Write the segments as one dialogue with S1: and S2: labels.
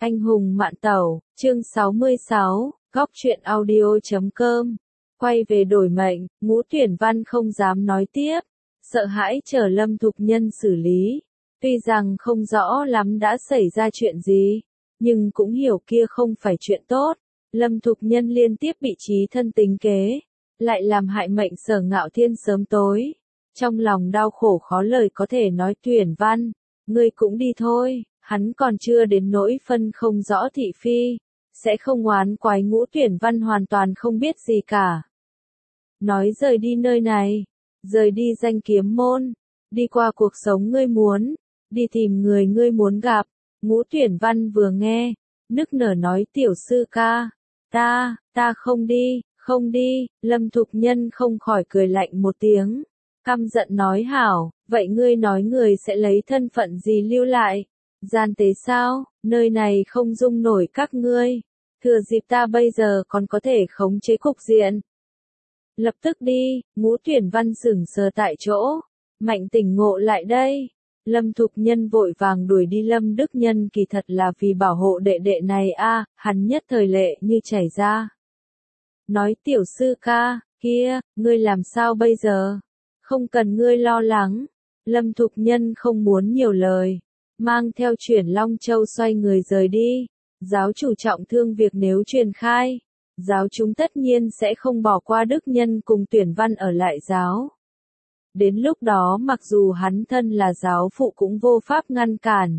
S1: Anh hùng mạn tẩu, chương 66, góc truyện audio.com. Quay về đổi mệnh, Ngũ Tuyển Văn không dám nói tiếp, sợ hãi chờ Lâm Thục Nhân xử lý. Tuy rằng không rõ lắm đã xảy ra chuyện gì, nhưng cũng hiểu kia không phải chuyện tốt. Lâm Thục Nhân liên tiếp bị trí thân tính kế, lại làm hại mệnh Sở Ngạo Thiên sớm tối. Trong lòng đau khổ khó lời có thể nói. Tuyển Văn, ngươi cũng đi thôi. Hắn còn chưa đến nỗi phân không rõ thị phi, sẽ không oán quái. Ngũ Tuyển Văn hoàn toàn không biết gì cả. Nói rời đi nơi này, rời đi danh kiếm môn, đi qua cuộc sống ngươi muốn, đi tìm người ngươi muốn gặp. Ngũ Tuyển Văn vừa nghe, nức nở nói tiểu sư ca, ta không đi. Lâm Thục Nhân không khỏi cười lạnh một tiếng, căm giận nói hảo, vậy ngươi nói người sẽ lấy thân phận gì lưu lại? Gian tế sao, nơi này không dung nổi các ngươi, thừa dịp ta bây giờ còn có thể khống chế cục diện. Lập tức đi. Ngũ Tuyển Văn sững sờ tại chỗ, mạnh tỉnh ngộ lại đây. Lâm Thục Nhân vội vàng đuổi đi. Lâm Đức Nhân kỳ thật là vì bảo hộ đệ đệ này a, hắn nhất thời lệ như chảy ra. Nói tiểu sư ca, kia, ngươi làm sao bây giờ? Không cần ngươi lo lắng. Lâm Thục Nhân không muốn nhiều lời, mang theo Chuyển Long Châu xoay người rời đi. Giáo chủ trọng thương việc nếu truyền khai, giáo chúng tất nhiên sẽ không bỏ qua Đức Nhân cùng Tuyển Văn ở lại giáo. Đến lúc đó mặc dù hắn thân là giáo phụ cũng vô pháp ngăn cản.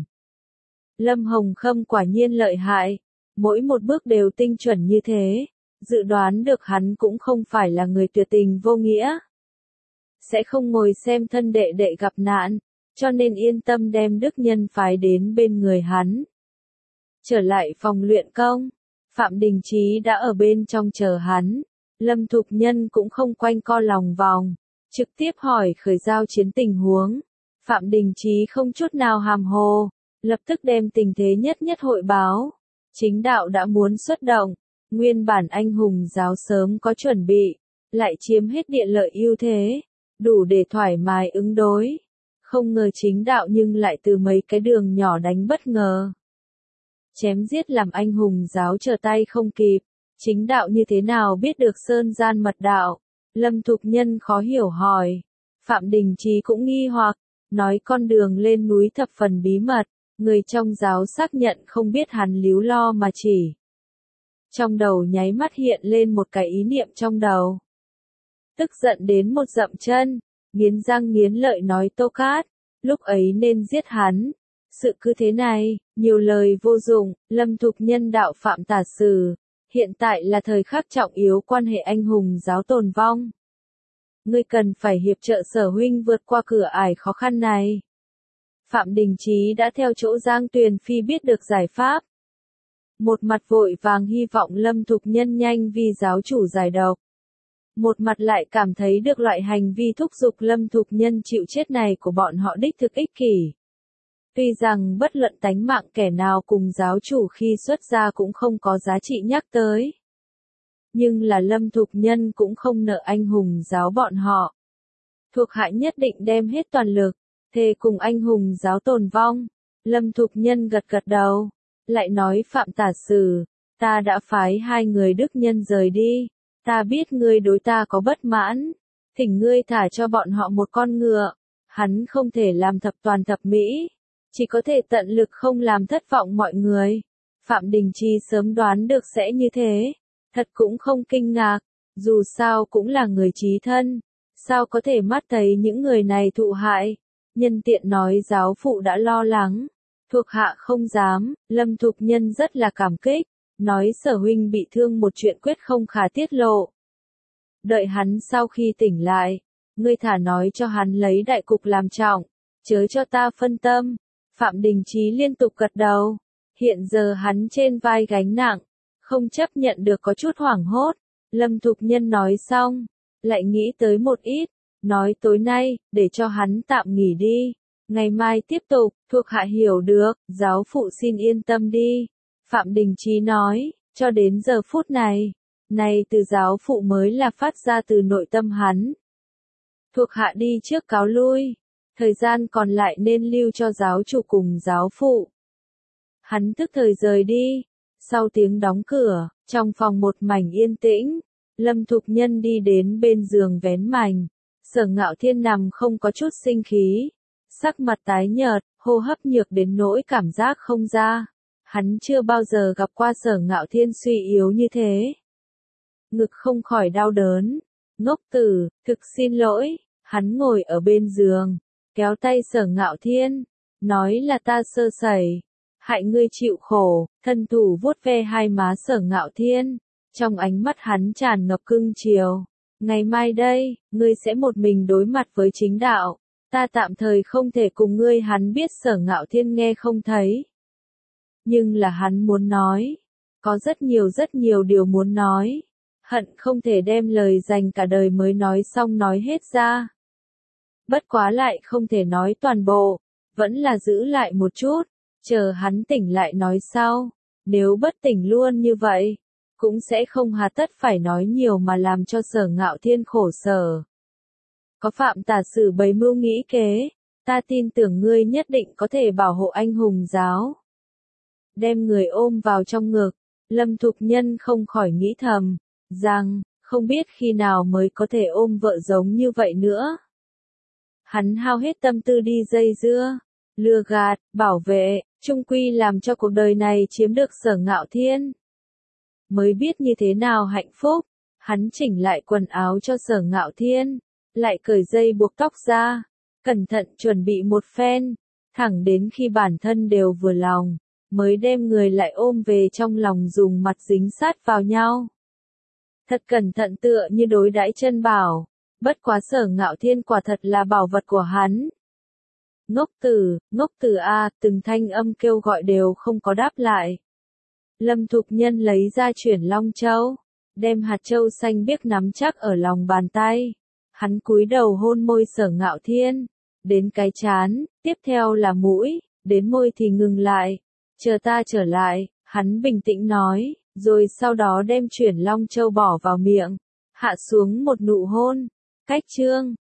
S1: Lâm Hồng Khâm quả nhiên lợi hại, mỗi một bước đều tinh chuẩn như thế, dự đoán được hắn cũng không phải là người tuyệt tình vô nghĩa. Sẽ không ngồi xem thân đệ đệ gặp nạn, cho nên yên tâm đem Đức Nhân phái đến bên người hắn. Trở lại phòng luyện công, Phạm Đình Chí đã ở bên trong chờ hắn. Lâm Thục Nhân cũng không quanh co lòng vòng, trực tiếp hỏi khởi giao chiến tình huống. Phạm Đình Chí không chút nào hàm hồ, lập tức đem tình thế nhất hội báo. Chính đạo đã muốn xuất động, nguyên bản anh hùng giáo sớm có chuẩn bị, lại chiếm hết địa lợi ưu thế, đủ để thoải mái ứng đối. Không ngờ chính đạo nhưng lại từ mấy cái đường nhỏ đánh bất ngờ. Chém giết làm anh hùng giáo trở tay không kịp. Chính đạo như thế nào biết được sơn gian mật đạo? Lâm Thục Nhân khó hiểu hỏi. Phạm Đình Chí cũng nghi hoặc, nói con đường lên núi thập phần bí mật, người trong giáo xác nhận không biết hắn líu lo mà chỉ. Trong đầu nháy mắt hiện lên một cái ý niệm trong đầu. Tức giận đến một dậm chân, nghiến răng nghiến lợi nói Tô Cát, lúc ấy nên giết hắn. Sự cứ thế này, nhiều lời vô dụng. Lâm Thục Nhân đạo Phạm tả sử, hiện tại là thời khắc trọng yếu quan hệ anh hùng giáo tồn vong. Ngươi cần phải hiệp trợ Sở huynh vượt qua cửa ải khó khăn này. Phạm Đình Chí đã theo chỗ Giang Tuyền Phi biết được giải pháp. Một mặt vội vàng hy vọng Lâm Thục Nhân nhanh vì giáo chủ giải độc. Một mặt lại cảm thấy được loại hành vi thúc giục Lâm Thục Nhân chịu chết này của bọn họ đích thực ích kỷ. Tuy rằng bất luận tánh mạng kẻ nào cùng giáo chủ khi xuất gia cũng không có giá trị nhắc tới. Nhưng là Lâm Thục Nhân cũng không nợ anh hùng giáo bọn họ. Thuộc hạ nhất định đem hết toàn lực, thề cùng anh hùng giáo tồn vong. Lâm Thục Nhân gật đầu, lại nói Phạm tả sử, ta đã phái 2 người Đức Nhân rời đi. Ta biết ngươi đối ta có bất mãn, thỉnh ngươi thả cho bọn họ một con ngựa. Hắn không thể làm thập toàn thập mỹ, chỉ có thể tận lực không làm thất vọng mọi người. Phạm Đình Chí sớm đoán được sẽ như thế, thật cũng không kinh ngạc, dù sao cũng là người chí thân, sao có thể mắt thấy những người này thụ hại. Nhân tiện nói giáo phụ đã lo lắng, thuộc hạ không dám. Lâm Thục Nhân rất là cảm kích, nói Sở huynh bị thương một chuyện quyết không khả tiết lộ. Đợi hắn sau khi tỉnh lại, ngươi thả nói cho hắn lấy đại cục làm trọng, chớ cho ta phân tâm. Phạm Đình Chí liên tục gật đầu, hiện giờ hắn trên vai gánh nặng, không chấp nhận được có chút hoảng hốt. Lâm Thục Nhân nói xong, lại nghĩ tới một ít, nói tối nay, để cho hắn tạm nghỉ đi, ngày mai tiếp tục. Thuộc hạ hiểu được, giáo phụ xin yên tâm đi. Phạm Đình Chí nói, cho đến giờ phút này từ giáo phụ mới là phát ra từ nội tâm hắn. Thuộc hạ đi trước cáo lui, thời gian còn lại nên lưu cho giáo chủ cùng giáo phụ. Hắn tức thời rời đi. Sau tiếng đóng cửa, trong phòng một mảnh yên tĩnh, Lâm Thục Nhân đi đến bên giường vén mành. Sở Ngạo Thiên nằm không có chút sinh khí, sắc mặt tái nhợt, hô hấp nhược đến nỗi cảm giác không ra. Hắn chưa bao giờ gặp qua Sở Ngạo Thiên suy yếu như thế. Ngực không khỏi đau đớn. Ngốc tử, thực xin lỗi. Hắn ngồi ở bên giường, kéo tay Sở Ngạo Thiên, nói là ta sơ sẩy, hại ngươi chịu khổ. Thân thủ vuốt ve hai má Sở Ngạo Thiên, trong ánh mắt hắn tràn ngập cưng chiều. Ngày mai đây, ngươi sẽ một mình đối mặt với chính đạo. Ta tạm thời không thể cùng ngươi. Hắn biết Sở Ngạo Thiên nghe không thấy, nhưng là hắn muốn nói, có rất nhiều điều muốn nói, hận không thể đem lời dành cả đời mới nói xong nói hết ra. Bất quá lại không thể nói toàn bộ, vẫn là giữ lại một chút, chờ hắn tỉnh lại nói sau. Nếu bất tỉnh luôn như vậy, cũng sẽ không hà tất phải nói nhiều mà làm cho Sở Ngạo Thiên khổ sở. Có Phạm Tả Sử bày mưu nghĩ kế, ta tin tưởng ngươi nhất định có thể bảo hộ anh hùng giáo. Đem người ôm vào trong ngực, Lâm Thục Nhân không khỏi nghĩ thầm, rằng, không biết khi nào mới có thể ôm vợ giống như vậy nữa. Hắn hao hết tâm tư đi dây dưa, lừa gạt, bảo vệ, chung quy làm cho cuộc đời này chiếm được Sở Ngạo Thiên. Mới biết như thế nào hạnh phúc, hắn chỉnh lại quần áo cho Sở Ngạo Thiên, lại cởi dây buộc tóc ra, cẩn thận chuẩn bị một phen, thẳng đến khi bản thân đều vừa lòng, mới đem người lại ôm về trong lòng dùng mặt dính sát vào nhau. Thật cẩn thận tựa như đối đãi chân bảo, bất quá Sở Ngạo Thiên quả thật là bảo vật của hắn. Ngốc tử a, từng thanh âm kêu gọi đều không có đáp lại. Lâm Thục Nhân lấy ra Chuyển Long Châu, đem hạt châu xanh biếc nắm chắc ở lòng bàn tay. Hắn cúi đầu hôn môi Sở Ngạo Thiên, đến cái trán, tiếp theo là mũi, đến môi thì ngừng lại. Chờ ta trở lại, hắn bình tĩnh nói, rồi sau đó đem Chuyển Long Châu bỏ vào miệng, hạ xuống một nụ hôn. Cách chương